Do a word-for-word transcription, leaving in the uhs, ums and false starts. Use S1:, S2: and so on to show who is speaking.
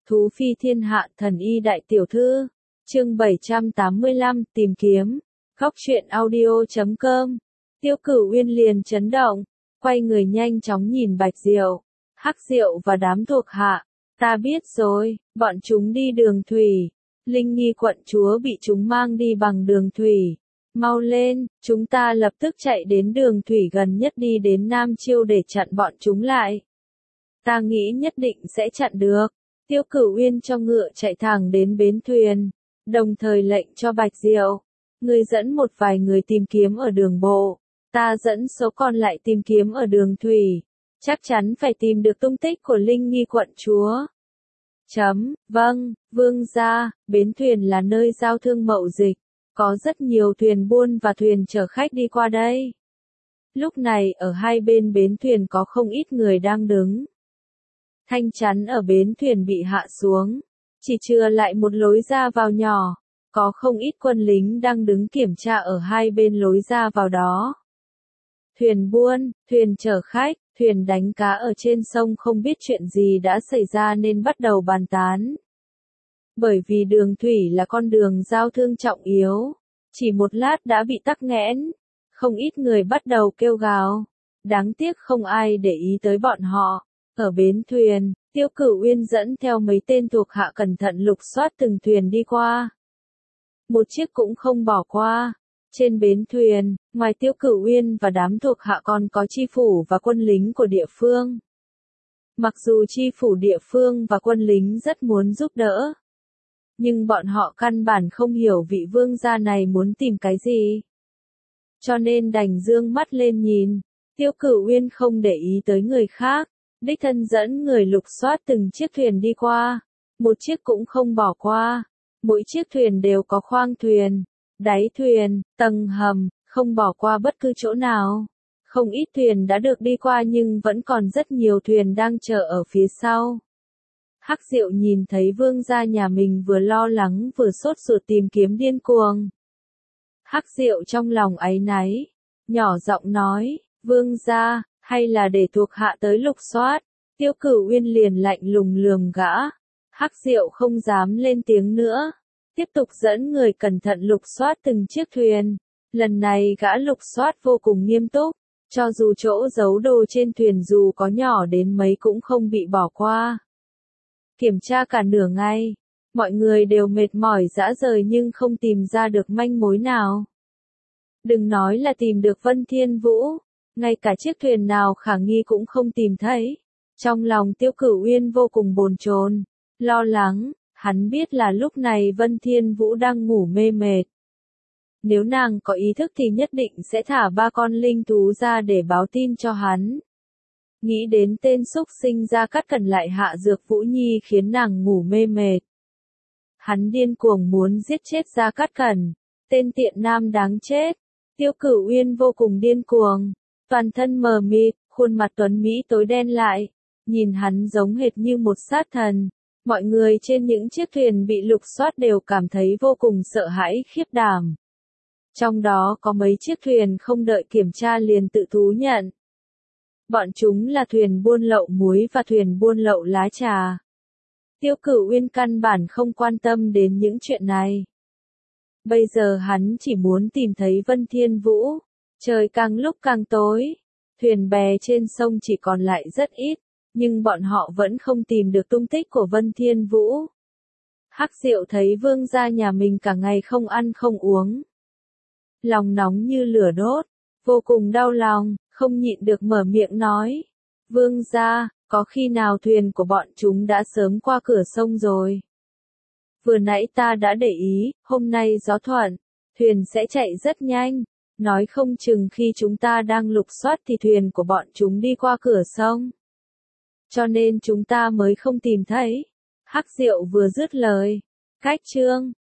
S1: Thú phi thiên hạ thần y đại tiểu thư. Chương bảy trăm tám mươi lăm, tìm kiếm. Góc truyện audio chấm com. Tiêu Cửu Uyên liền chấn động, quay người nhanh chóng nhìn Bạch Diệu, Hắc Diệu và đám thuộc hạ. Ta biết rồi, bọn chúng đi đường thủy. Linh Nghi quận chúa bị chúng mang đi bằng đường thủy. Mau lên, chúng ta lập tức chạy đến đường thủy gần nhất đi đến Nam Chiêu để chặn bọn chúng lại. Ta nghĩ nhất định sẽ chặn được. Tiêu Cửu Uyên cho ngựa chạy thẳng đến bến thuyền, đồng thời lệnh cho Bạch Diệu, ngươi dẫn một vài người tìm kiếm ở đường bộ, ta dẫn số còn lại tìm kiếm ở đường thủy, chắc chắn phải tìm được tung tích của Linh Nghi quận chúa. Chấm, vâng, vương gia, bến thuyền là nơi giao thương mậu dịch, có rất nhiều thuyền buôn và thuyền chở khách đi qua đây. Lúc này ở hai bên bến thuyền có không ít người đang đứng. Thanh chắn ở bến thuyền bị hạ xuống, chỉ chừa lại một lối ra vào nhỏ, có không ít quân lính đang đứng kiểm tra ở hai bên lối ra vào đó. Thuyền buôn, thuyền chở khách, thuyền đánh cá ở trên sông không biết chuyện gì đã xảy ra nên bắt đầu bàn tán. Bởi vì đường thủy là con đường giao thương trọng yếu, chỉ một lát đã bị tắc nghẽn, không ít người bắt đầu kêu gào, đáng tiếc không ai để ý tới bọn họ. Ở bến thuyền, Tiêu Cửu Uyên dẫn theo mấy tên thuộc hạ cẩn thận lục soát từng thuyền đi qua. Một chiếc cũng không bỏ qua. Trên bến thuyền, ngoài Tiêu Cửu Uyên và đám thuộc hạ còn có chi phủ và quân lính của địa phương. Mặc dù chi phủ địa phương và quân lính rất muốn giúp đỡ, nhưng bọn họ căn bản không hiểu vị vương gia này muốn tìm cái gì. Cho nên đành dương mắt lên nhìn, Tiêu Cửu Uyên không để ý tới người khác. Đích thân dẫn người lục soát từng chiếc thuyền đi qua, một chiếc cũng không bỏ qua, mỗi chiếc thuyền đều có khoang thuyền, đáy thuyền, tầng hầm, không bỏ qua bất cứ chỗ nào. Không ít thuyền đã được đi qua nhưng vẫn còn rất nhiều thuyền đang chờ ở phía sau. Hắc Diệu nhìn thấy vương gia nhà mình vừa lo lắng vừa sốt ruột tìm kiếm điên cuồng. Hắc Diệu trong lòng áy náy, nhỏ giọng nói, vương gia, hay là để thuộc hạ tới lục soát. Tiêu Cửu Uyên liền lạnh lùng lườm gã. Hắc Diệu không dám lên tiếng nữa, tiếp tục dẫn người cẩn thận lục soát từng chiếc thuyền. Lần này gã lục soát vô cùng nghiêm túc, cho dù chỗ giấu đồ trên thuyền dù có nhỏ đến mấy cũng không bị bỏ qua. Kiểm tra cả nửa ngày, mọi người đều mệt mỏi rã rời nhưng không tìm ra được manh mối nào. Đừng nói là tìm được Vân Thiên Vũ, ngay cả chiếc thuyền nào khả nghi cũng không tìm thấy. Trong lòng Tiêu Cửu Uyên vô cùng bồn chồn, lo lắng, hắn biết là lúc này Vân Thiên Vũ đang ngủ mê mệt. Nếu nàng có ý thức thì nhất định sẽ thả ba con linh thú ra để báo tin cho hắn. Nghĩ đến tên xúc sinh Gia Cát Cẩn lại hạ dược Vũ Nhi khiến nàng ngủ mê mệt. Hắn điên cuồng muốn giết chết Gia Cát Cẩn, tên tiện nam đáng chết. Tiêu Cửu Uyên vô cùng điên cuồng. Toàn thân mờ mịt, khuôn mặt tuấn Mỹ tối đen lại, nhìn hắn giống hệt như một sát thần. Mọi người trên những chiếc thuyền bị lục soát đều cảm thấy vô cùng sợ hãi khiếp đảm. Trong đó có mấy chiếc thuyền không đợi kiểm tra liền tự thú nhận. Bọn chúng là thuyền buôn lậu muối và thuyền buôn lậu lá trà. Tiêu Cửu Uyên căn bản không quan tâm đến những chuyện này. Bây giờ hắn chỉ muốn tìm thấy Vân Thiên Vũ. Trời càng lúc càng tối, thuyền bè trên sông chỉ còn lại rất ít, nhưng bọn họ vẫn không tìm được tung tích của Vân Thiên Vũ. Hắc Diệu thấy vương gia nhà mình cả ngày không ăn không uống, lòng nóng như lửa đốt, vô cùng đau lòng, không nhịn được mở miệng nói, vương gia, có khi nào thuyền của bọn chúng đã sớm qua cửa sông rồi? Vừa nãy ta đã để ý, hôm nay gió thuận, thuyền sẽ chạy rất nhanh. Nói không chừng khi chúng ta đang lục soát thì thuyền của bọn chúng đi qua cửa sông. Cho nên chúng ta mới không tìm thấy. Hắc Diệu vừa dứt lời. Cách chương,